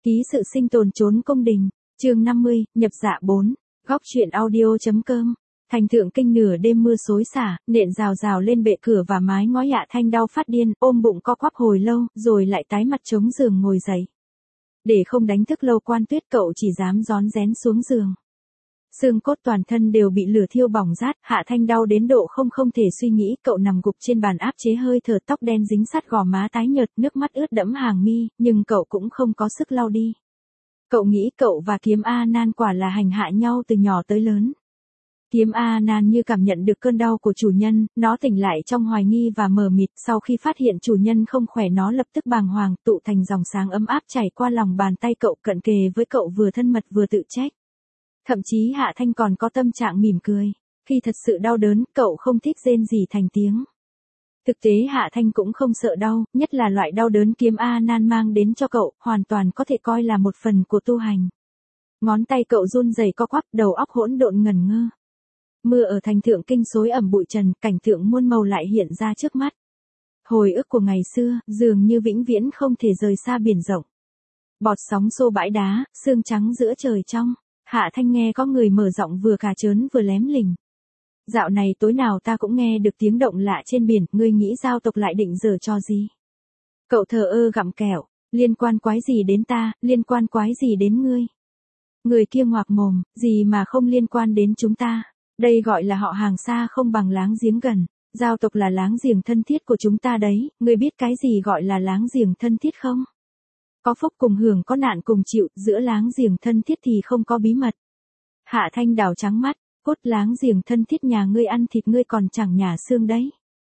Ký sự sinh tồn trốn cung đình, chương 50, nhập dạ 4, góc truyện audio.com. Thành Thượng Kinh nửa đêm mưa xối xả, nện rào rào lên bệ cửa và mái ngói. Hạ Thanh đau phát điên, ôm bụng co quắp hồi lâu, rồi lại tái mặt chống giường ngồi dậy. Để không đánh thức Lâu Quan Tuyết, cậu chỉ dám rón rén xuống giường. Xương cốt toàn thân đều bị lửa thiêu bỏng rát, Hạ Thanh đau đến độ không thể suy nghĩ. Cậu nằm gục trên bàn áp chế hơi thở, tóc đen dính sát gò má tái nhợt, nước mắt ướt đẫm hàng mi, nhưng cậu cũng không có sức lau đi. Cậu nghĩ cậu và Kiếm A Nan quả là hành hạ nhau từ nhỏ tới lớn. Kiếm A Nan như cảm nhận được cơn đau của chủ nhân, nó tỉnh lại trong hoài nghi và mờ mịt. Sau khi phát hiện chủ nhân không khỏe, nó lập tức bàng hoàng, tụ thành dòng sáng ấm áp chảy qua lòng bàn tay cậu, cận kề với cậu, vừa thân mật vừa tự trách. Thậm chí Hạ Thanh còn có tâm trạng mỉm cười. Khi thật sự đau đớn, cậu không thích rên rỉ thành tiếng. Thực tế Hạ Thanh cũng không sợ đau, nhất là loại đau đớn Kiếm A Nan mang đến cho cậu, hoàn toàn có thể coi là một phần của tu hành. Ngón tay cậu run rẩy co quắp, đầu óc hỗn độn ngẩn ngơ. Mưa ở Thành Thượng Kinh xối ẩm bụi trần, cảnh tượng muôn màu lại hiện ra trước mắt. Hồi ức của ngày xưa, dường như vĩnh viễn không thể rời xa biển rộng. Bọt sóng xô bãi đá, sương trắng giữa trời trong. Hạ Thanh nghe có người mở giọng vừa cà chớn vừa lém lỉnh. Dạo này tối nào ta cũng nghe được tiếng động lạ trên biển, ngươi nghĩ giao tộc lại định giở trò gì? Cậu thờ ơ gặm kẹo, liên quan quái gì đến ta, liên quan quái gì đến ngươi? Người kia ngoạc mồm, gì mà không liên quan đến chúng ta? Đây gọi là họ hàng xa không bằng láng giềng gần. Giao tộc là láng giềng thân thiết của chúng ta đấy, ngươi biết cái gì gọi là láng giềng thân thiết không? Có phúc cùng hưởng, có nạn cùng chịu, giữa láng giềng thân thiết thì không có bí mật. Hạ Thanh đảo trắng mắt, cốt láng giềng thân thiết nhà ngươi ăn thịt ngươi còn chẳng nhả xương đấy.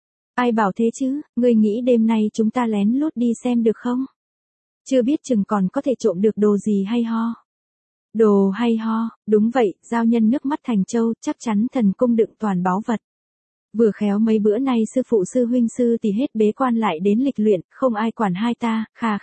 Ai bảo thế chứ, ngươi nghĩ đêm nay chúng ta lén lút đi xem được không? Chưa biết chừng còn có thể trộm được đồ gì hay ho. Đồ hay ho, đúng vậy, giao nhân nước mắt Thành Châu, chắc chắn thần cung đựng toàn báu vật. Vừa khéo mấy bữa nay sư phụ sư huynh sư tỷ hết bế quan lại đến lịch luyện, không ai quản hai ta, khà.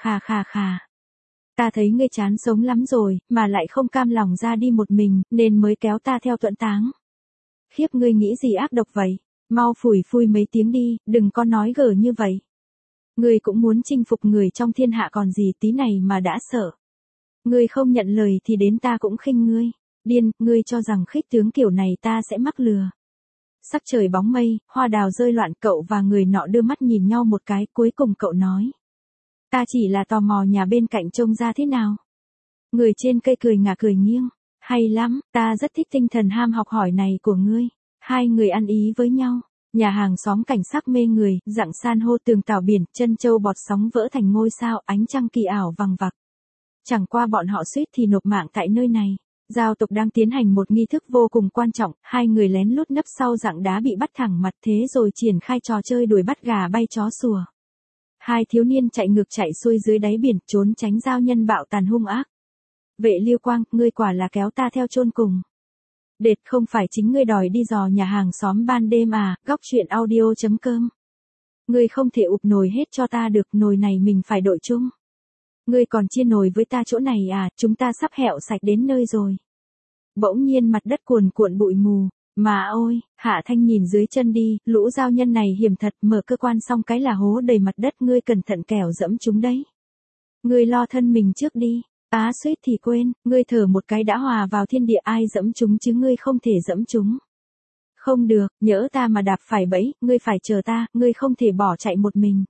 Ta thấy ngươi chán sống lắm rồi, mà lại không cam lòng ra đi một mình, nên mới kéo ta theo tuẫn táng. Khiếp, ngươi nghĩ gì ác độc vậy? Mau phủi phui mấy tiếng đi, đừng có nói gở như vậy. Ngươi cũng muốn chinh phục người trong thiên hạ còn gì, tí này mà đã sợ. Ngươi không nhận lời thì đến ta cũng khinh ngươi. Điên, ngươi cho rằng khích tướng kiểu này ta sẽ mắc lừa. Sắc trời bóng mây, hoa đào rơi loạn, cậu và người nọ đưa mắt nhìn nhau một cái, cuối cùng cậu nói. Ta chỉ là tò mò nhà bên cạnh trông ra thế nào. Người trên cây cười ngả cười nghiêng. Hay lắm, ta rất thích tinh thần ham học hỏi này của ngươi. Hai người ăn ý với nhau. Nhà hàng xóm cảnh sắc mê người, rặng san hô tường tảo biển, chân châu bọt sóng vỡ thành ngôi sao, ánh trăng kỳ ảo vằng vặc. Chẳng qua bọn họ suýt thì nộp mạng tại nơi này. Giao tộc đang tiến hành một nghi thức vô cùng quan trọng, hai người lén lút nấp sau rặng đá bị bắt thẳng mặt, thế rồi triển khai trò chơi đuổi bắt gà bay chó sủa. Hai thiếu niên chạy ngược chạy xuôi dưới đáy biển, trốn tránh giao nhân bạo tàn hung ác. Vệ Liêu Quang, ngươi quả là kéo ta theo chôn cùng. Đệt, không phải chính ngươi đòi đi dò nhà hàng xóm ban đêm à? Góc truyện audio.com. Ngươi không thể ụp nồi hết cho ta được, nồi này mình phải đội chung. Ngươi còn chia nồi với ta chỗ này à? Chúng ta sắp hẹo sạch đến nơi rồi. Bỗng nhiên mặt đất cuồn cuộn bụi mù. Mà ôi, Hạ Thanh nhìn dưới chân đi, lũ giao nhân này hiểm thật, mở cơ quan xong cái là hố đầy mặt đất, ngươi cẩn thận kẻo dẫm chúng đấy. Ngươi lo thân mình trước đi. Á suýt thì quên, ngươi thở một cái đã hòa vào thiên địa, ai dẫm chúng chứ ngươi không thể dẫm chúng. Không được, nhỡ ta mà đạp phải bẫy, ngươi phải chờ ta, ngươi không thể bỏ chạy một mình.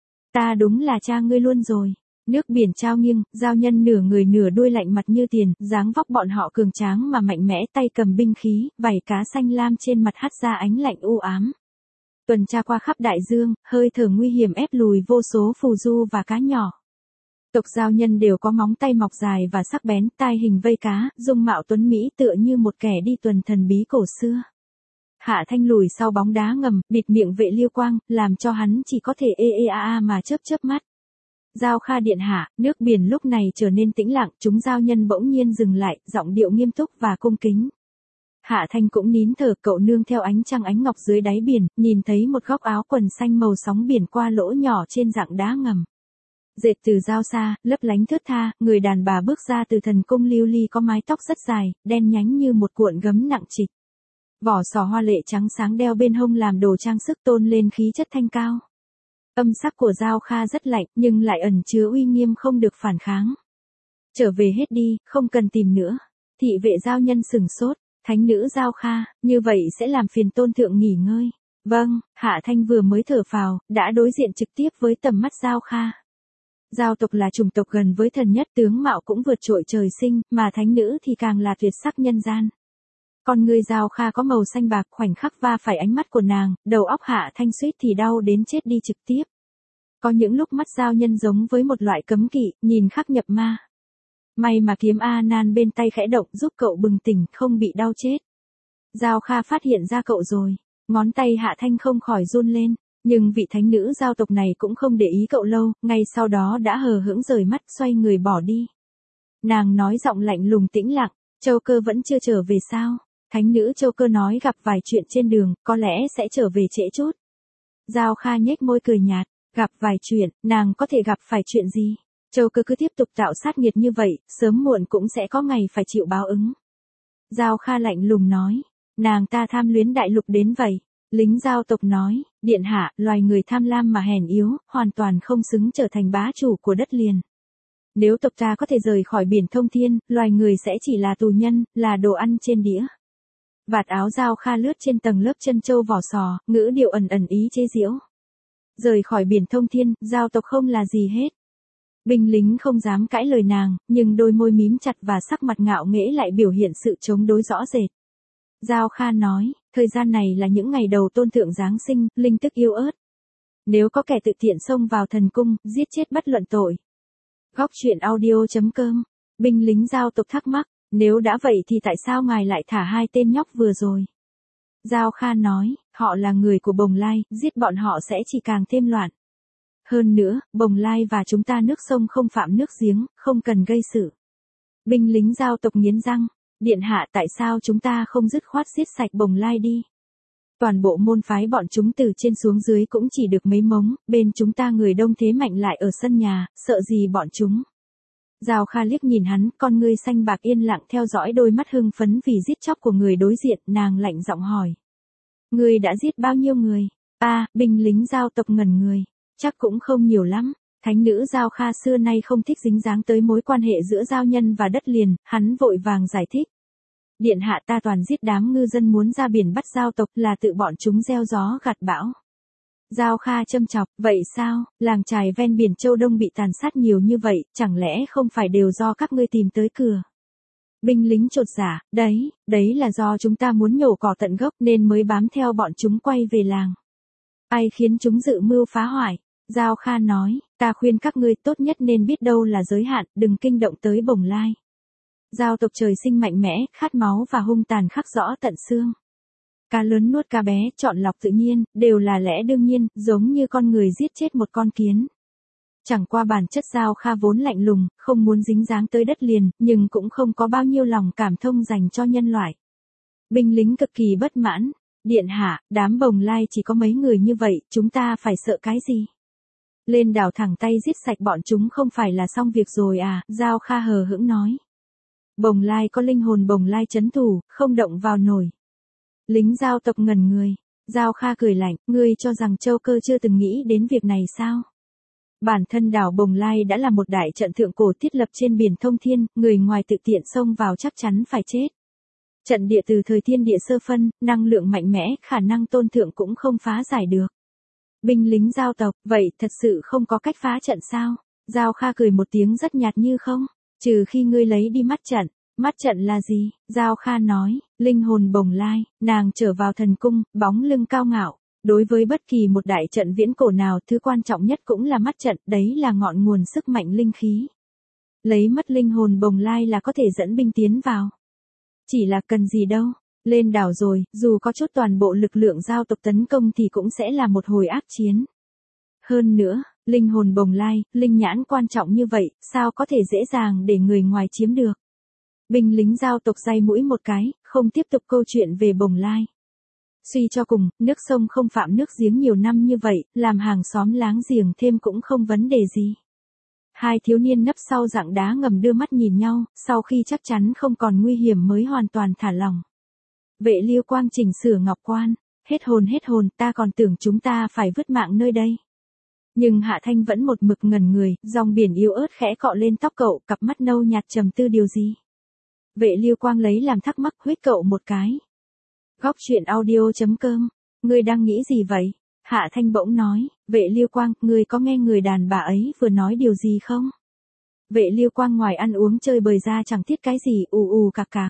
Ta đúng là cha ngươi luôn rồi. Nước biển trao nghiêng, giao nhân nửa người nửa đuôi lạnh mặt như tiền, dáng vóc bọn họ cường tráng mà mạnh mẽ, tay cầm binh khí, vảy cá xanh lam trên mặt hắt ra ánh lạnh u ám. Tuần tra qua khắp đại dương, hơi thở nguy hiểm ép lùi vô số phù du và cá nhỏ. Tộc giao nhân đều có móng tay mọc dài và sắc bén, tai hình vây cá, dung mạo tuấn mỹ tựa như một kẻ đi tuần thần bí cổ xưa. Hạ Thanh lùi sau bóng đá ngầm, bịt miệng Vệ Liêu Quang, làm cho hắn chỉ có thể mà chớp mắt. Giao Kha điện hạ, nước biển lúc này trở nên tĩnh lặng, chúng giao nhân bỗng nhiên dừng lại, giọng điệu nghiêm túc và cung kính. Hạ Thanh cũng nín thở, cậu nương theo ánh trăng ánh ngọc dưới đáy biển, nhìn thấy một góc áo quần xanh màu sóng biển qua lỗ nhỏ trên rặng đá ngầm. Dệt từ giao xa, lấp lánh thướt tha, người đàn bà bước ra từ thần cung lưu ly có mái tóc rất dài, đen nhánh như một cuộn gấm nặng trịch. Vỏ sò hoa lệ trắng sáng đeo bên hông làm đồ trang sức tôn lên khí chất thanh cao. Âm sắc của Giao Kha rất lạnh, nhưng lại ẩn chứa uy nghiêm không được phản kháng. Trở về hết đi, không cần tìm nữa. Thị vệ giao nhân sừng sốt, thánh nữ Giao Kha, như vậy sẽ làm phiền tôn thượng nghỉ ngơi. Vâng, Hạ Thanh vừa mới thở phào, đã đối diện trực tiếp với tầm mắt Giao Kha. Giao tộc là chủng tộc gần với thần nhất, tướng mạo cũng vượt trội trời sinh, mà thánh nữ thì càng là tuyệt sắc nhân gian. Con người Giao Kha có màu xanh bạc, khoảnh khắc va phải ánh mắt của nàng, đầu óc Hạ Thanh suýt thì đau đến chết đi trực tiếp. Có những lúc mắt giao nhân giống với một loại cấm kỵ, nhìn khắc nhập ma. May mà kiếm A Nan bên tay khẽ động giúp cậu bừng tỉnh, không bị đau chết. Giao Kha phát hiện ra cậu rồi, ngón tay Hạ Thanh không khỏi run lên, nhưng vị thánh nữ giao tộc này cũng không để ý cậu lâu, ngay sau đó đã hờ hững rời mắt xoay người bỏ đi. Nàng nói giọng lạnh lùng tĩnh lặng, Châu Cơ vẫn chưa trở về sao? Thánh nữ Châu Cơ nói gặp vài chuyện trên đường, có lẽ sẽ trở về trễ chút. Giao Kha nhếch môi cười nhạt, gặp vài chuyện, nàng có thể gặp phải chuyện gì? Châu Cơ cứ tiếp tục tạo sát nghiệt như vậy, sớm muộn cũng sẽ có ngày phải chịu báo ứng. Giao Kha lạnh lùng nói, nàng ta tham luyến đại lục đến vậy. Lính giao tộc nói, điện hạ, loài người tham lam mà hèn yếu, hoàn toàn không xứng trở thành bá chủ của đất liền. Nếu tộc ta có thể rời khỏi biển thông thiên, loài người sẽ chỉ là tù nhân, là đồ ăn trên đĩa. Vạt áo Giao Kha lướt trên tầng lớp chân châu vỏ sò, ngữ điệu ẩn ẩn ý chế giễu. Rời khỏi biển thông thiên, giao tộc không là gì hết. Binh lính không dám cãi lời nàng, nhưng đôi môi mím chặt và sắc mặt ngạo nghễ lại biểu hiện sự chống đối rõ rệt. Giao Kha nói, thời gian này là những ngày đầu tôn thượng Giáng sinh, linh tức yếu ớt. Nếu có kẻ tự tiện xông vào thần cung, giết chết bất luận tội. Góc truyện audio.com. Binh lính giao tộc thắc mắc, nếu đã vậy thì tại sao ngài lại thả hai tên nhóc vừa rồi? Giao Kha nói, họ là người của Bồng Lai, giết bọn họ sẽ chỉ càng thêm loạn. Hơn nữa, Bồng Lai và chúng ta nước sông không phạm nước giếng, không cần gây sự. Binh lính giao tộc nghiến răng, điện hạ tại sao chúng ta không dứt khoát giết sạch Bồng Lai đi? Toàn bộ môn phái bọn chúng từ trên xuống dưới cũng chỉ được mấy mống, bên chúng ta người đông thế mạnh lại ở sân nhà, sợ gì bọn chúng? Giao Kha liếc nhìn hắn, con ngươi xanh bạc yên lặng theo dõi đôi mắt hưng phấn vì giết chóc của người đối diện, nàng lạnh giọng hỏi. Ngươi đã giết bao nhiêu người? Binh lính giao tộc ngẩn người. Chắc cũng không nhiều lắm. Thánh nữ Giao Kha xưa nay không thích dính dáng tới mối quan hệ giữa giao nhân và đất liền, hắn vội vàng giải thích. Điện hạ ta toàn giết đám ngư dân muốn ra biển bắt giao tộc là tự bọn chúng gieo gió gặt bão. Giao Kha châm chọc, vậy sao, làng chài ven biển Châu Đông bị tàn sát nhiều như vậy, chẳng lẽ không phải đều do các ngươi tìm tới cửa? Binh lính chột dạ, đấy là do chúng ta muốn nhổ cỏ tận gốc nên mới bám theo bọn chúng quay về làng. Ai khiến chúng dự mưu phá hoại? Giao Kha nói, ta khuyên các ngươi tốt nhất nên biết đâu là giới hạn, đừng kinh động tới Bồng Lai. Giao tộc trời sinh mạnh mẽ, khát máu và hung tàn khắc rõ tận xương. Cá lớn nuốt cá bé, chọn lọc tự nhiên, đều là lẽ đương nhiên, giống như con người giết chết một con kiến. Chẳng qua bản chất Giao Kha vốn lạnh lùng, không muốn dính dáng tới đất liền, nhưng cũng không có bao nhiêu lòng cảm thông dành cho nhân loại. Binh lính cực kỳ bất mãn, điện hạ, đám Bồng Lai chỉ có mấy người như vậy, chúng ta phải sợ cái gì? Lên đảo thẳng tay giết sạch bọn chúng không phải là xong việc rồi à, Giao Kha hờ hững nói. Bồng Lai có linh hồn Bồng Lai trấn thủ, không động vào nổi. Lính giao tộc ngẩn người. Giao Kha cười lạnh, ngươi cho rằng Châu Cơ chưa từng nghĩ đến việc này sao? Bản thân đảo Bồng Lai đã là một đại trận thượng cổ thiết lập trên biển thông thiên, người ngoài tự tiện xông vào chắc chắn phải chết. Trận địa từ thời thiên địa sơ phân, năng lượng mạnh mẽ, khả năng tôn thượng cũng không phá giải được. Binh lính giao tộc, vậy thật sự không có cách phá trận sao? Giao Kha cười một tiếng rất nhạt như không, trừ khi ngươi lấy đi mắt trận. Mắt trận là gì? Giao Kha nói, linh hồn Bồng Lai, nàng trở vào thần cung, bóng lưng cao ngạo. Đối với bất kỳ một đại trận viễn cổ nào, thứ quan trọng nhất cũng là mắt trận, đấy là ngọn nguồn sức mạnh linh khí. Lấy mất linh hồn Bồng Lai là có thể dẫn binh tiến vào. Chỉ là cần gì đâu, lên đảo rồi, dù có chút toàn bộ lực lượng giao tộc tấn công thì cũng sẽ là một hồi ác chiến. Hơn nữa, linh hồn Bồng Lai, linh nhãn quan trọng như vậy, sao có thể dễ dàng để người ngoài chiếm được. Binh lính giao tộc day mũi một cái, không tiếp tục câu chuyện về Bồng Lai. Suy cho cùng, nước sông không phạm nước giếng nhiều năm như vậy, làm hàng xóm láng giềng thêm cũng không vấn đề gì. Hai thiếu niên nấp sau rặng đá ngầm đưa mắt nhìn nhau, sau khi chắc chắn không còn nguy hiểm mới hoàn toàn thả lỏng. Vệ Liêu Quang chỉnh sửa ngọc quan, hết hồn, ta còn tưởng chúng ta phải vứt mạng nơi đây. Nhưng Hạ Thanh vẫn một mực ngẩn người, dòng biển yếu ớt khẽ cọ lên tóc cậu, cặp mắt nâu nhạt trầm tư điều gì. Vệ Lưu Quang lấy làm thắc mắc, huýt cậu một cái. Góc truyện audio.com, ngươi đang nghĩ gì vậy? Hạ Thanh bỗng nói, Vệ Lưu Quang, ngươi có nghe người đàn bà ấy vừa nói điều gì không? Vệ Lưu Quang ngoài ăn uống chơi bời ra chẳng thiết cái gì, ù ù cạc cạc.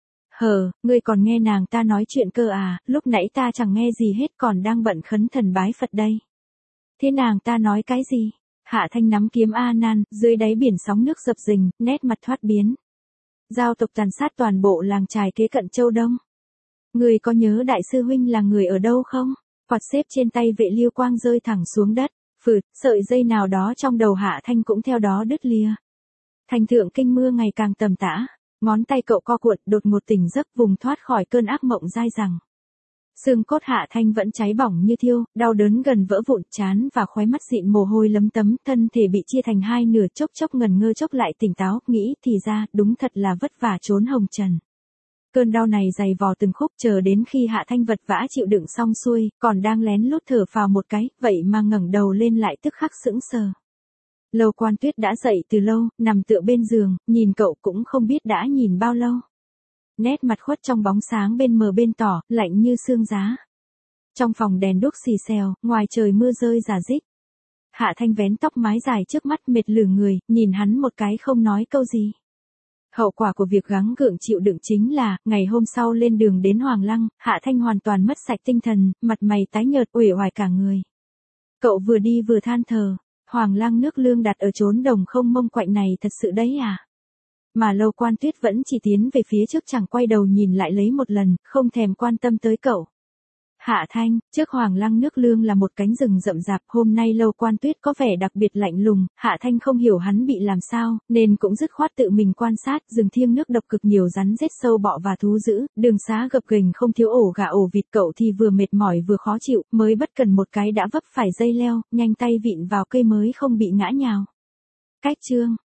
Ngươi còn nghe nàng ta nói chuyện cơ à, lúc nãy ta chẳng nghe gì hết, còn đang bận khấn thần bái Phật đây. Thế nàng ta nói cái gì? Hạ Thanh nắm kiếm A Nan, dưới đáy biển sóng nước dập dình, nét mặt thoát biến. Giao tộc tàn sát toàn bộ làng trài kế cận Châu Đông. Ngươi có nhớ đại sư huynh là người ở đâu không? Quạt xếp trên tay Vệ Lưu Quang rơi thẳng xuống đất, phượt, sợi dây nào đó trong đầu Hạ Thanh cũng theo đó đứt lìa. Thành thượng kinh mưa ngày càng tầm tã, ngón tay cậu co cuộn, đột ngột tỉnh giấc, vùng thoát khỏi cơn ác mộng dai dẳng. Xương cốt Hạ Thanh vẫn cháy bỏng như thiêu, đau đớn gần vỡ vụn, trán và khóe mắt dịn mồ hôi lấm tấm, thân thể bị chia thành hai nửa, chốc chốc ngần ngơ chốc lại tỉnh táo, nghĩ thì ra, đúng thật là vất vả trốn hồng trần. Cơn đau này dày vò từng khúc, chờ đến khi Hạ Thanh vật vã chịu đựng xong xuôi, còn đang lén lút thở phào một cái, vậy mà ngẩng đầu lên lại tức khắc sững sờ. Lâu Quan Tuyết đã dậy từ lâu, nằm tựa bên giường, nhìn cậu cũng không biết đã nhìn bao lâu. Nét mặt khuất trong bóng sáng bên mờ bên tỏ, lạnh như xương giá. Trong phòng đèn đuốc xì xèo, ngoài trời mưa rơi rả rích. Hạ Thanh vén tóc mái dài trước mắt mệt lử người, nhìn hắn một cái không nói câu gì. Hậu quả của việc gắng gượng chịu đựng chính là, ngày hôm sau lên đường đến Hoàng Lăng, Hạ Thanh hoàn toàn mất sạch tinh thần, mặt mày tái nhợt, uể oải cả người. Cậu vừa đi vừa than thở, Hoàng Lăng nước lương đặt ở chốn đồng không mông quạnh này thật sự đấy à? Mà Lâu Quan Tuyết vẫn chỉ tiến về phía trước, chẳng quay đầu nhìn lại lấy một lần, không thèm quan tâm tới cậu. Hạ Thanh, trước Hoàng Lăng nước lương là một cánh rừng rậm rạp, hôm nay Lâu Quan Tuyết có vẻ đặc biệt lạnh lùng, Hạ Thanh không hiểu hắn bị làm sao, nên cũng dứt khoát tự mình quan sát, rừng thiêng nước độc cực, nhiều rắn rết sâu bọ và thú dữ, đường xá gập ghềnh không thiếu ổ gà ổ vịt, cậu thì vừa mệt mỏi vừa khó chịu, mới bất cần một cái đã vấp phải dây leo, nhanh tay vịn vào cây mới không bị ngã nhào. Cách chương